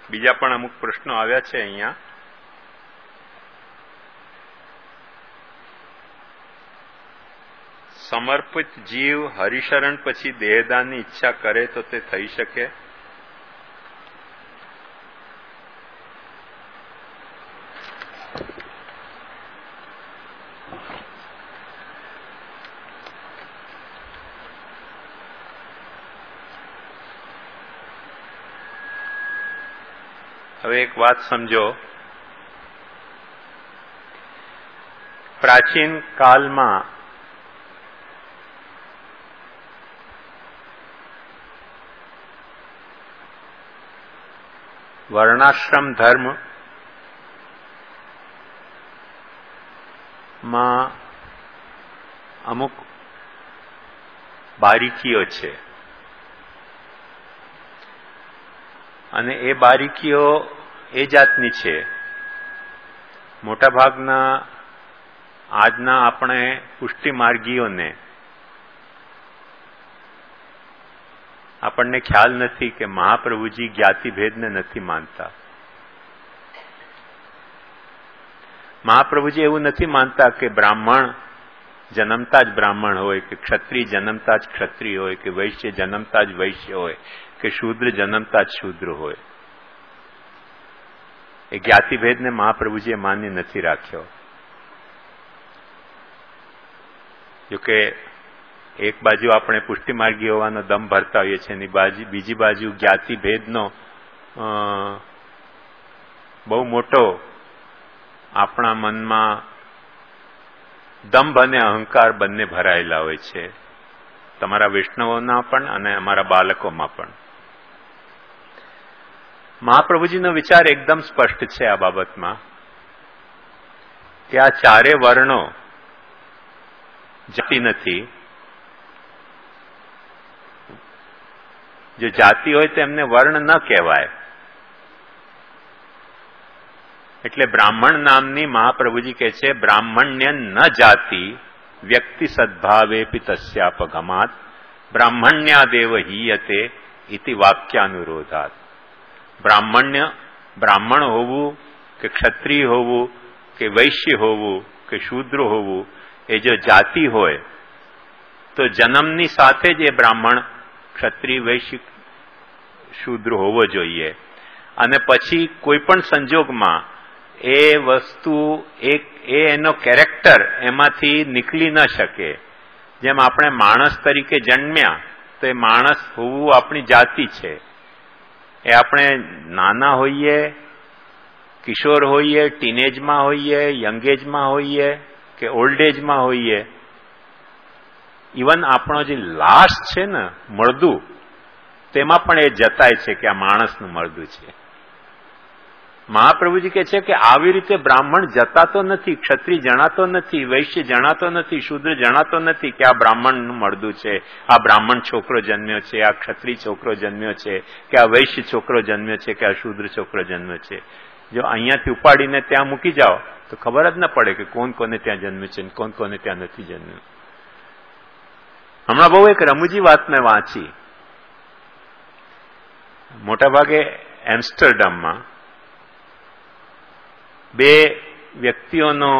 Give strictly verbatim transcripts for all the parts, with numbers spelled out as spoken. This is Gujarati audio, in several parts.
બીજા પણ અમુક પ્રશ્નો આવ્યા છે અહીંયા. સમર્પિત જીવ હરિશરણ પછી દેહદાનની ઈચ્છા કરે તો તે થઈ શકે? હવે એક વાત સમજો. પ્રાચીન કાલમાં વર્ણાશ્રમ ધર્મ માં અમુક બારીકીઓ છે અને એ બારીકીઓ એ જાતની છે. મોટાભાગના આજના આપણે પુષ્ટિ માર્ગીઓને આપણને ખ્યાલ નથી કે મહાપ્રભુજી જ્ઞાતિભેદને નથી માનતા. મહાપ્રભુજી એવું નથી માનતા કે બ્રાહ્મણ જન્મતા જ બ્રાહ્મણ હોય, કે ક્ષત્રિય જન્મતા જ ક્ષત્રિય હોય, કે વૈશ્ય જન્મતા જ વૈશ્ય હોય, કે શૂદ્ર જન્મતા જ શૂદ્ર હોય. એ જ્ઞાતિભેદને મહાપ્રભુજીએ માન્ય નથી રાખ્યો. જોકે એક બાજુ આપણે પુષ્ટિમાર્ગી હોવાનો દમ ભરતા હોઈએ છીએ, એની બાજુ બીજી બાજુ જ્ઞાતિભેદનો બહુ મોટો આપણા મનમાં દંભ અને અહંકાર બંને ભરાયેલા હોય છે, તમારા વૈષ્ણવોના પણ અને અમારા બાળકોમાં પણ. મહાપ્રભુજીનો વિચાર એકદમ સ્પષ્ટ છે આ બાબતમાં કે આ ચારે વર્ણો જાતિ નથી. જો જાતિ હોય તો એમને વર્ણ ન કહેવાય. એટલે બ્રાહ્મણ નામની મહાપ્રભુજી કહે છે બ્રાહ્મણ્ય ન જાતિ વ્યક્તિ સદભાવે પિતસ્યાપગમાત બ્રાહ્મણ્યાદેવ હીયતે ઇતિ વાક્યાનુરોધાત. બ્રાહ્મણ્ય બ્રાહ્મણ હોવું કે ક્ષત્રિય હોવું કે વૈશ્ય હોવું કે શૂદ્ર હોવું એ જો જાતિ હોય તો જન્મની સાથે જ એ બ્રાહ્મણ ક્ષત્રિય વૈશ્ય શૂદ્ર હોવો જોઈએ. અને પછી કોઈ પણ સંજોગમાં એ વસ્તુ એક એ એનો કેરેક્ટર એમાંથી નીકળી ન શકે. જેમ આપણે માણસ તરીકે જન્મ્યા તો એ માણસ હોવું આપણી જાતિ છે. એ આપણે નાના હોઈએ, કિશોર હોઈએ, ટીનેજમાં હોઈએ, યંગેજમાં હોઈએ કે ઓલ્ડ એજમાં હોઈએ, ઇવન આપણો જે લાસ્ટ છે ને મળદું, તેમાં પણ એ જતાય છે કે આ માણસનું મળદું છે. મહાપ્રભુજી કહે છે કે આવી રીતે બ્રાહ્મણ જતાતો નથી, ક્ષત્રિય જણાતો નથી, વૈશ્ય જણાતો નથી, શૂદ્ર જણાતો નથી કે આ બ્રાહ્મણનું મળદું છે, આ બ્રાહ્મણ છોકરો જન્મ્યો છે, આ ક્ષત્રિય છોકરો જન્મ્યો છે, કે આ વૈશ્ય છોકરો જન્મ્યો છે, કે આ શૂદ્ર છોકરો જન્મ્યો છે. જો અહીંયાથી ઉપાડીને ત્યાં મૂકી જાઓ તો ખબર જ ન પડે કે કોણ કોને ત્યાં જન્મ્યું છે અને કોણ કોને ત્યાં નથી જન્મ્યું. હમણાં બહુ એક રમૂજી વાત મેં વાંચી. મોટાભાગે એમ્સ્ટરડમમાં બે વ્યક્તિઓનો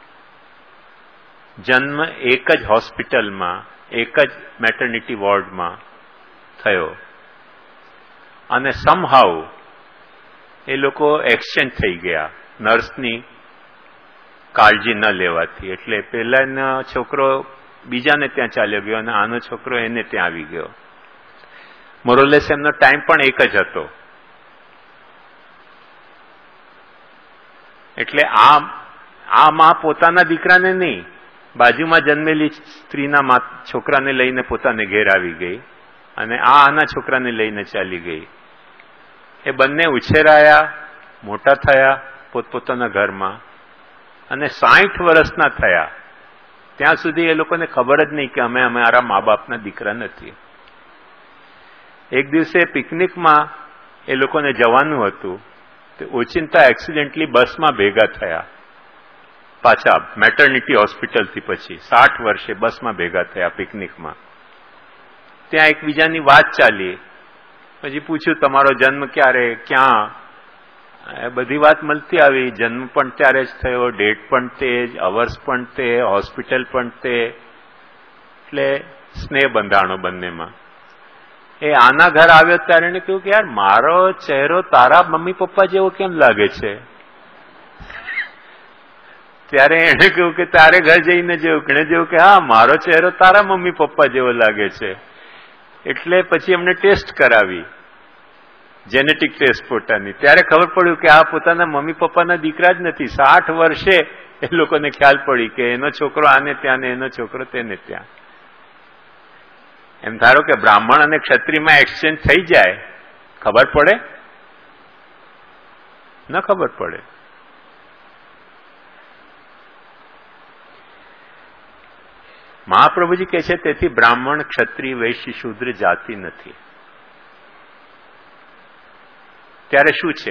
જન્મ એક જ હોસ્પિટલમાં, એક જ મેટર્નિટી વોર્ડમાં થયો અને સમહાઉ એ લોકો એક્સચેન્જ થઈ ગયા નર્સની કાળજી ન લેવાથી. એટલે પહેલાનો છોકરો બીજાને ત્યાં ચાલ્યો ગયો અને આનો છોકરો એને ત્યાં આવી ગયો. મોરોલેસ એમનો ટાઈમ પણ એક જ હતો. એટલે આ આ માં પોતાના દીકરાને નહીં, બાજુમાં જન્મેલી સ્ત્રીના છોકરાને લઈને પોતાને ઘેર આવી ગઈ અને આ આના છોકરાને લઈને ચાલી ગઈ. એ બંને ઉછેરાયા, મોટા થયા પોતપોતાના ઘરમાં અને સાઠ વર્ષના થયા ત્યાં સુધી એ લોકોને ખબર જ નહીં કે અમે અમારા મા બાપના દીકરા નથી. એક દિવસે પિકનિકમાં એ લોકોને જવાનું હતું તો ઓચિંતા એક્સિડન્ટલી બસમાં ભેગા થયા. પાછા મેટર્નિટી હોસ્પિટલથી પછી સાઠ વર્ષે બસમાં ભેગા થયા પિકનિકમાં. ત્યાં એકબીજાની વાત ચાલી. પછી પૂછ્યું તમારો જન્મ ક્યારે, ક્યાં, એ બધી વાત મળતી આવી. જન્મ પણ ત્યારે જ થયો, ડેટ પણ તે જ, અવર્સ પણ તે, હોસ્પિટલ પણ તે, એટલે સ્નેહ બંધાણો બંનેમાં. એ આના ઘર આવ્યો ત્યારે એને કહ્યું કે યાર મારો ચહેરો તારા મમ્મી પપ્પા જેવો કેમ લાગે છે? ત્યારે એને કહ્યું કે તારે ઘર જઈને જેવું એને જેવું કે હા મારો ચહેરો તારા મમ્મી પપ્પા જેવો લાગે છે. એટલે પછી એમને ટેસ્ટ કરાવી, જેનેટિક ટેસ્ટ પોતાની. ત્યારે ખબર પડ્યું કે આ પોતાના મમ્મી પપ્પાના દીકરા જ નથી. સાઠ વર્ષે એ લોકોને ખ્યાલ પડી કે એનો છોકરો આને ત્યાં ને એનો છોકરો તેને ત્યાં. એમ ધારો કે બ્રાહ્મણ અને ક્ષત્રિયમાં એક્સચેન્જ થઈ જાય, ખબર પડે? ન ખબર પડે. મહાપ્રભુજી કહે છે તેથી બ્રાહ્મણ ક્ષત્રિય વૈશ્ય શૂદ્ર જાતિ નથી. ત્યારે શું છે?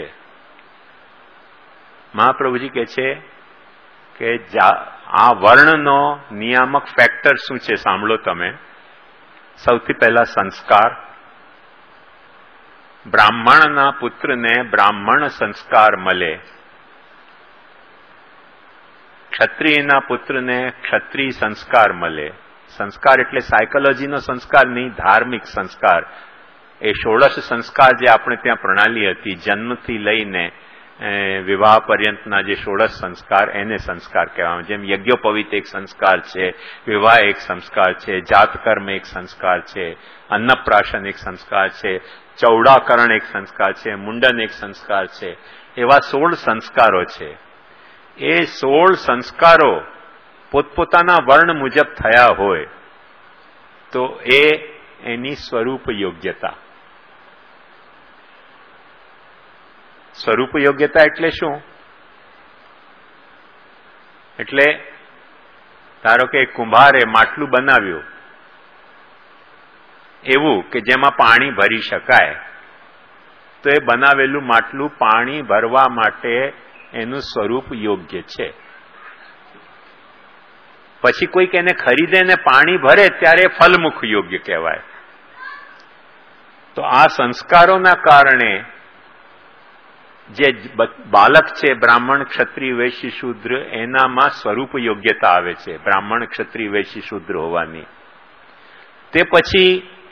મહાપ્રભુજી કહે છે કે આ વર્ણનો નિયામક ફેક્ટર શું છે સાંભળો તમે. સૌથી પહેલા સંસ્કાર. બ્રાહ્મણના પુત્રને બ્રાહ્મણ સંસ્કાર મળે, ક્ષત્રિયના પુત્રને ક્ષત્રિય સંસ્કાર મળે. સંસ્કાર એટલે સાયકોલોજીનો સંસ્કાર નહીં, ધાર્મિક સંસ્કાર. એ ષોડશ સંસ્કાર જે આપણે ત્યાં પ્રણાલી હતી, જન્મથી લઈને વિવાહ પર્યંતના જે ષોડશ સંસ્કાર, એને સંસ્કાર કહેવામાં. જેમ યજ્ઞોપવિત એક સંસ્કાર છે, વિવાહ એક સંસ્કાર છે, જાતકર્મ એક સંસ્કાર છે, અન્નપ્રાશન એક સંસ્કાર છે, ચૌડાકરણ એક સંસ્કાર છે, મુંડન એક સંસ્કાર છે. એવા સોળ સંસ્કારો છે. એ સોળ સંસ્કારો પોતપોતાના વર્ણ મુજબ થયા હોય તો એ એની સ્વરૂપ યોગ્યતા. સ્વરૂપ યોગ્યતા એટલે શું? એટલે ધારો કે કુંભારે માટલું બનાવ્યું એવું કે જેમાં પાણી ભરી શકાય, તો એ બનાવેલું માટલું પાણી ભરવા માટે એનું સ્વરૂપ યોગ્ય છે. પછી કોઈક એને ખરીદે ને પાણી ભરે ત્યારે ફલમુખ યોગ્ય કહેવાય. તો આ સંસ્કારોના કારણે જે બાલક છે બ્રાહ્મણ ક્ષત્રિય વૈશ્ય શૂદ્ર, એનામાં સ્વરૂપ યોગ્યતા આવે છે બ્રાહ્મણ ક્ષત્રિય વૈશ્ય શૂદ્ર હોવાની. તે પછી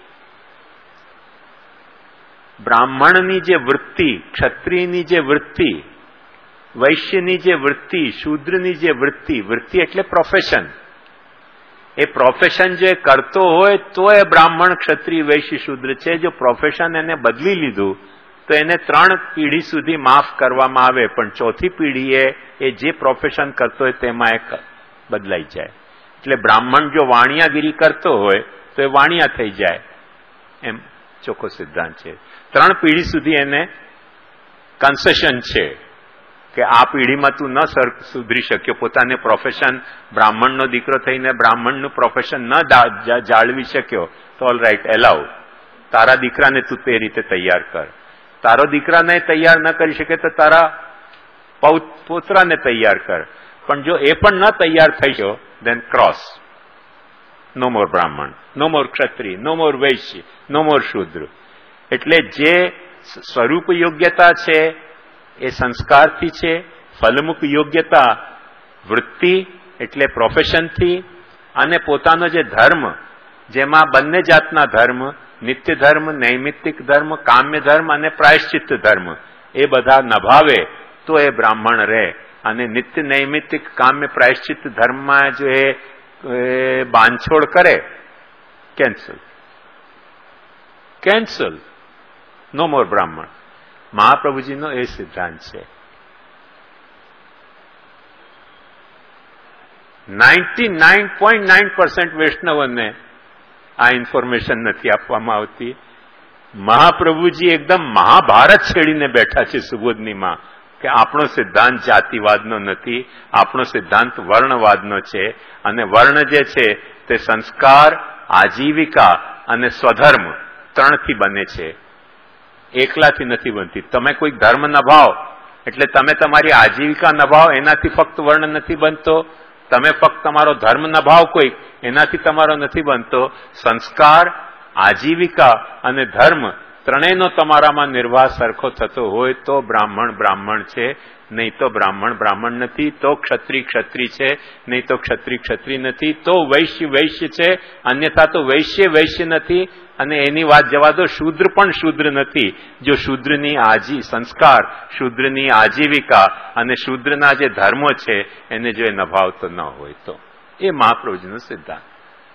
બ્રાહ્મણની જે વૃત્તિ, ક્ષત્રિયની જે વૃત્તિ, વૈશ્યની જે વૃત્તિ, શૂદ્રની જે વૃત્તિ, વૃત્તિ એટલે પ્રોફેશન, એ પ્રોફેશન જે કરતો હોય તો એ બ્રાહ્મણ ક્ષત્રિય વૈશ્ય શૂદ્ર છે. જો પ્રોફેશન એને બદલી લીધું તો એને ત્રણ પેઢી સુધી માફ કરવામાં આવે, પણ ચોથી પેઢીએ એ જે પ્રોફેશન કરતો હોય તેમાં એ બદલાઈ જાય. એટલે બ્રાહ્મણ જો વાણિયાગીરી કરતો હોય તો એ વાણિયા થઈ જાય, એમ ચોખ્ખો સિદ્ધાંત છે. ત્રણ પેઢી સુધી એને કન્સેશન છે કે આ પેઢીમાં તું ન સુધરી શક્યો, પોતાને પ્રોફેશન બ્રાહ્મણનો દીકરો થઈને બ્રાહ્મણનું પ્રોફેશન ન જાળવી શક્યો તો ઓલ રાઈટ, એલાવ. તારા દીકરાને તું તે રીતે તૈયાર કર. તારો દીકરાને તૈયાર ન કરી શકે તો તારા પોતરાને તૈયાર કર. પણ જો એ પણ ન તૈયાર થઈ ગયો, દેન ક્રોસ. નો મોર બ્રાહ્મણ, નો મોર ક્ષત્રિય, નો મોર વૈશ્ય, નો મોર શૂદ્ર. એટલે જે સ્વરૂપ યોગ્યતા છે એ સંસ્કારથી છે, ફલમુખ યોગ્યતા વૃત્તિ એટલે પ્રોફેશનથી, અને પોતાનો જે ધર્મ, જેમાં બંને જાતના ધર્મ, નિત્ય ધર્મ, નૈમિત્તિક ધર્મ, કામ્ય ધર્મ અને પ્રાયશ્ચિત્ત ધર્મ, એ બધા નભાવે તો એ બ્રાહ્મણ રહે. અને નિત્ય નૈમિત્તિક કામ્ય પ્રાયશ્ચિત્ત ધર્મમાં જો એ બાંધછોડ કરે, કેન્સલ કેન્સલ નો મોર બ્રાહ્મણ. મહાપ્રભુજીનો એ સિદ્ધાંત છે. Ninety nine point nine percent વૈષ્ણવોને આ ઇન્ફોર્મેશન નથી આપવામાં આવતી. મહાપ્રભુજી એકદમ મહાભારત છેડીને બેઠા છે સુબોધનીમાં કે આપણો સિદ્ધાંત જાતિવાદનો નથી, આપણો સિદ્ધાંત વર્ણવાદનો છે. અને વર્ણ જે છે તે સંસ્કાર, આજીવિકા અને સ્વધર્મ ત્રણથી બને છે, એકલાથી નથી બનતી. તમે કોઈ ધર્મ નભાવ એટલે તમે તમારી આજીવિકા નભાવ, એનાથી ફક્ત વર્ણ નથી બનતો. તમે ફક્ત તમારો ધર્મ નભાવ કોઈ, એનાથી તમારો નથી બનતો. સંસ્કાર, આજીવિકા અને ધર્મ ત્રણેયનો તમારામાં નિર્વાહ સરખો થતો હોય તો બ્રાહ્મણ બ્રાહ્મણ છે, નહીં તો બ્રાહ્મણ બ્રાહ્મણ નથી, તો ક્ષત્રિય ક્ષત્રિય છે, નહીં તો ક્ષત્રિય ક્ષત્રિય નથી, તો વૈશ્ય વૈશ્ય છે, અન્યથા તો વૈશ્ય વૈશ્ય નથી. અને એની વાત જવા દો, શૂદ્ર પણ શૂદ્ર નથી. જો શૂદ્રની આજી સંસ્કાર, શૂદ્રની આજીવિકા અને શૂદ્રના જે ધર્મો છે એને જો એ નભાવતો ન હોય તો એ મહાપ્રભુજીનો સિદ્ધાંત.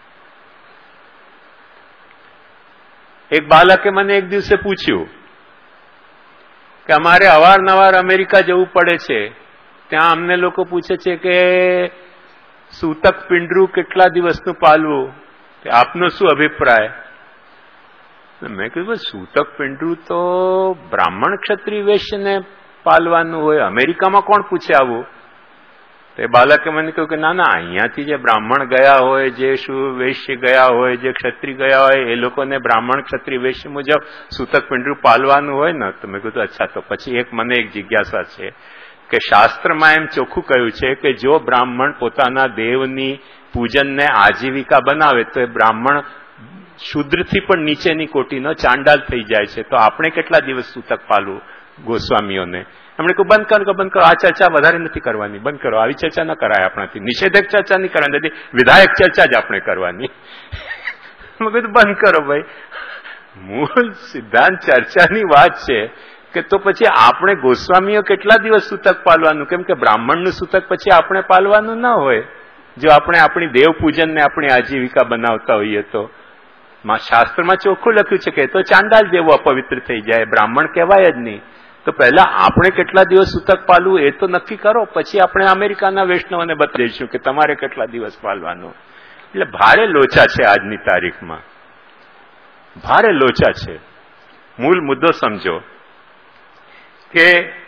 એક બાળકે મને એક દિવસે પૂછ્યું કે અમારે અવારનવાર અમેરિકા જવું પડે છે, ત્યાં અમને લોકો પૂછે છે કે સૂતક પિંડરું કેટલા દિવસનું પાલવું, આપનો શું અભિપ્રાય? મેં કીધું સૂતક પિંડરું તો બ્રાહ્મણ ક્ષત્રિય વૈશ્યને પાલવાનું હોય, અમેરિકામાં કોણ પૂછે આવું? તે બાળકે મને કહ્યું કે ના ના, અહીંયાથી જે બ્રાહ્મણ ગયા હોય, જે શું વૈશ્ય ગયા હોય, જે ક્ષત્રિય ગયા હોય, એ લોકોને બ્રાહ્મણ ક્ષત્રિય વૈશ્ય મુજબ સૂતક પિંડરું પાલવાનું હોય ને. તો મેં કીધું અચ્છા, તો પછી એક મને એક જિજ્ઞાસા છે કે શાસ્ત્રમાં એમ ચોખ્ખું કહ્યું છે કે જો બ્રાહ્મણ પોતાના દેવની પૂજનને આજીવિકા બનાવે તો એ બ્રાહ્મણ શુદ્રથી પણ નીચેની કોટીનો ચાંડાલ થઈ જાય છે, તો આપણે કેટલા દિવસ સૂતક પાલવું ગોસ્વામીઓને? એમણે કહ્યું બંધ કરો બંધ કરો, આ ચર્ચા વધારે નથી કરવાની, બંધ કરો, આવી ચર્ચા ન કરાય આપણાથી, નિષેધક ચર્ચા નહીં કરવાની નથી, વિધાયક ચર્ચા જ આપણે કરવાની. મેં કીધું બંધ કરો ભાઈ, મૂળ સિદ્ધાંત ચર્ચાની વાત છે કે તો પછી આપણે ગોસ્વામીઓ કેટલા દિવસ સૂતક પાલવાનું? કેમ કે બ્રાહ્મણનું સૂતક પછી આપણે પાલવાનું ના હોય, જો આપણે આપણી દેવ પૂજનને આપણી આજીવિકા બનાવતા હોઈએ તો. શાસ્ત્રમાં ચોખ્ખું લખ્યું છે કે તો ચાંડાલ જેવો અપવિત્ર થઈ જાય, બ્રાહ્મણ કહેવાય જ નહીં. તો પહેલા આપણે કેટલા દિવસ સૂતક પાલવું એ તો નક્કી કરો, પછી આપણે અમેરિકાના વૈષ્ણવને બતાવી દઈશું કે તમારે કેટલા દિવસ પાલવાનું. એટલે ભારે લોચા છે આજની તારીખમાં, ભારે લોચા છે. મૂળ મુદ્દો સમજો કે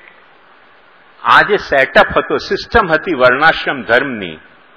આ જે સેટઅપ હતો, સિસ્ટમ હતી વર્ણાશ્રમ ધર્મની,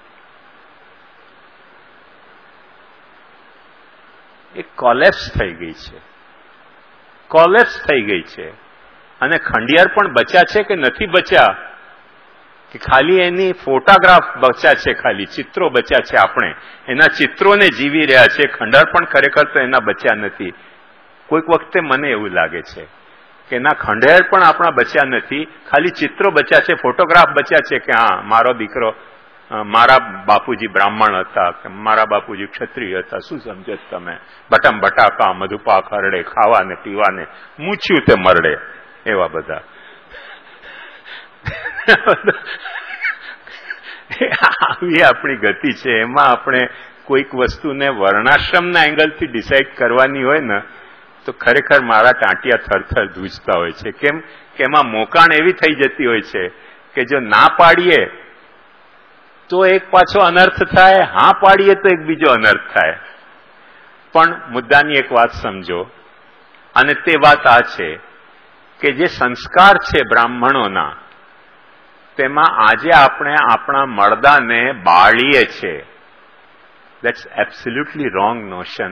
એ કોલેપ્સ થઈ ગઈ છે, કોલેપ્સ થઈ ગઈ છે. અને ખંડિયાર પણ બચ્યા છે કે નથી બચ્યા, કે ખાલી એની ફોટોગ્રાફ બચ્યા છે, ખાલી ચિત્રો બચ્યા છે, આપણે એના ચિત્રોને જીવી રહ્યા છે. ખંડાર પણ ખરેખર તો એના બચ્યા નથી. કોઈક વખતે મને એવું લાગે છે કે એના ખંડેર પણ આપણા બચ્યા નથી, ખાલી ચિત્રો બચ્યા છે, ફોટોગ્રાફ બચ્યા છે કે હા મારો દીકરો, મારા બાપુજી બ્રાહ્મણ હતા, કે મારા બાપુજી ક્ષત્રિય હતા. શું સમજો તમે? બટમ બટાકા, મધુપાક હરડે, ખાવાને પીવાને મૂછ્યું તે મરડે, એવા બધા. આવી આપણી ગતિ છે. એમાં આપણે કોઈક વસ્તુને વર્ણાશ્રમના એંગલથી ડિસાઇડ કરવાની હોય ને તો ખરેખર મારા ટાંટિયા થરથર ધ્રુજતા હોય છે. કેમ કે એમાં મોકાણ એવી થઈ જતી હોય છે કે જો ના પાડીએ તો એક પાછો અનર્થ થાય, હા પાડીએ તો એક બીજો અનર્થ થાય. પણ મુદ્દાની એક વાત સમજો, અને તે વાત આ છે કે જે સંસ્કાર છે બ્રાહ્મણોના, તેમાં આજે આપણે આપણા મર્દાને બાળીએ છીએ. That's absolutely wrong notion.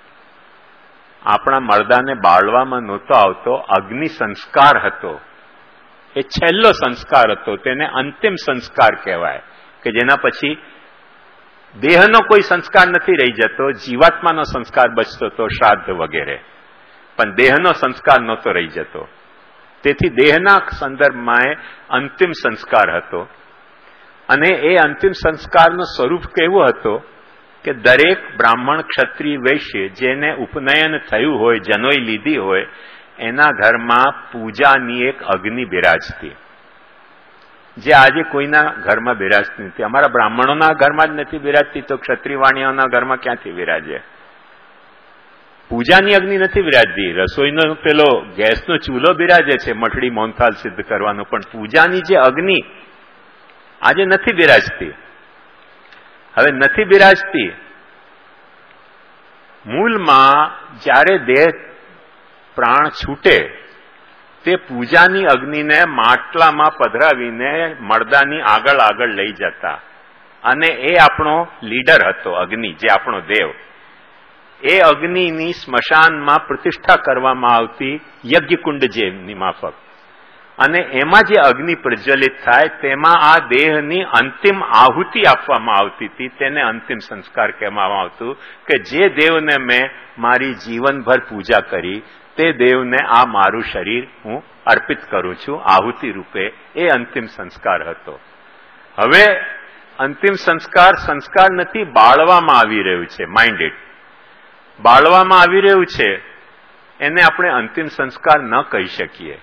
આપણા મર્દાને બાળવામાં નહોતો આવતો, અગ્નિ સંસ્કાર હતો, એ છેલ્લો સંસ્કાર હતો, તેને અંતિમ સંસ્કાર કહેવાય, કે જેના પછી દેહનો કોઈ સંસ્કાર નથી રહી જતો, જીવાત્માનો સંસ્કાર બચતો હતો, શ્રાદ્ધ વગેરે, પણ દેહનો સંસ્કાર નહોતો રહી જતો. તેથી દેહના સંદર્ભમાં એ અંતિમ સંસ્કાર હતો. અને એ અંતિમ સંસ્કારનો સ્વરૂપ કેવો હતો કે દરેક બ્રાહ્મણ, ક્ષત્રિય, વૈશ્ય જેને ઉપનયન થયું હોય, જનોઈ લીધી હોય, એના ઘરમાં પૂજાની એક અગ્નિ બિરાજતી, જે આજે કોઈના ઘરમાં બિરાજતી નથી. અમારા બ્રાહ્મણોના ઘરમાં જ નથી બિરાજતી, તો ક્ષત્રિય વાણિયાઓના ઘરમાં ક્યાંથી બિરાજે? પૂજાની અગ્નિ નથી બિરાજતી. રસોઈનો પેલો ગેસનો ચૂલો બિરાજે છે મઠડી મોહનથાળ સિદ્ધ કરવાનો, પણ પૂજાની જે અગ્નિ આજે નથી બિરાજતી. હવે નથી બિરાજતી. મૂળમાં જ્યારે દેહ પ્રાણ છૂટે તે પૂજાની અગ્નિને માટલામાં પધરાવીને મર્દાની આગળ આગળ લઈ જતા, અને એ આપણો લીડર હતો અગ્નિ, જે આપણો દેવ. એ અગ્નિની સ્મશાનમાં પ્રતિષ્ઠા કરવામાં આવતી યજ્ઞકુંડ જેમની માફક, અને એમાં જે અગ્નિ પ્રજ્વલિત થાય તેમાં આ દેહની અંતિમ આહુતિ આપવામાં આવતી હતી. તેને અંતિમ સંસ્કાર કહેવામાં આવતું કે જે દેવને મેં મારી જીવનભર પૂજા કરી, તે દેવને આ મારું શરીર હું અર્પિત કરું છું આહુતિ રૂપે. એ અંતિમ સંસ્કાર હતો. હવે અંતિમ સંસ્કાર સંસ્કાર નથી, બાળવામાં આવી રહ્યું છે. માઇન્ડેડ બાળવામાં આવી રહ્યું છે, એને આપણે અંતિમ સંસ્કાર ન કહી શકીએ.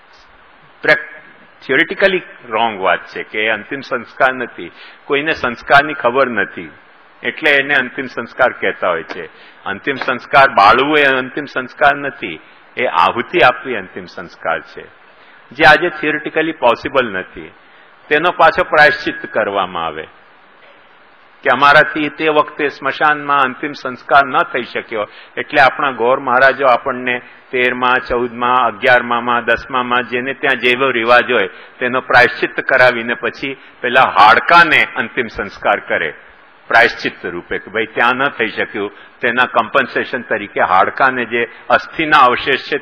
થિયોરિટિકલી રોંગ વાત છે કે એ અંતિમ સંસ્કાર નથી. કોઈને સંસ્કારની ખબર નથી એટલે એને અંતિમ સંસ્કાર કહેતા હોય છે. અંતિમ સંસ્કાર બાળવું એ અંતિમ સંસ્કાર નથી, એ આહુતિ આપવી અંતિમ સંસ્કાર છે, જે આજે થિયોરિટિકલી પોસિબલ નથી. તેનો પાછો પ્રાયશ્ચિત કરવામાં આવે કે અમારાથી તે વખતે સ્મશાનમાં અંતિમ સંસ્કાર ન થઈ શક્યો એટલે આપણા ગૌર મહારાજો આપણને તેરમાં, ચૌદમાં, અગિયારમાં, દસમામાં જેને ત્યાં જેવો રિવાજ હોય તેનો પ્રાયશ્ચિત કરાવીને પછી પેલા હાડકાને અંતિમ સંસ્કાર કરે પ્રાયશ્ચિત રૂપે કે ભાઈ ત્યાં ન થઈ શક્યું તેના કમ્પન્સેશન તરીકે હાડકાને જે અસ્થિના અવશેષ છે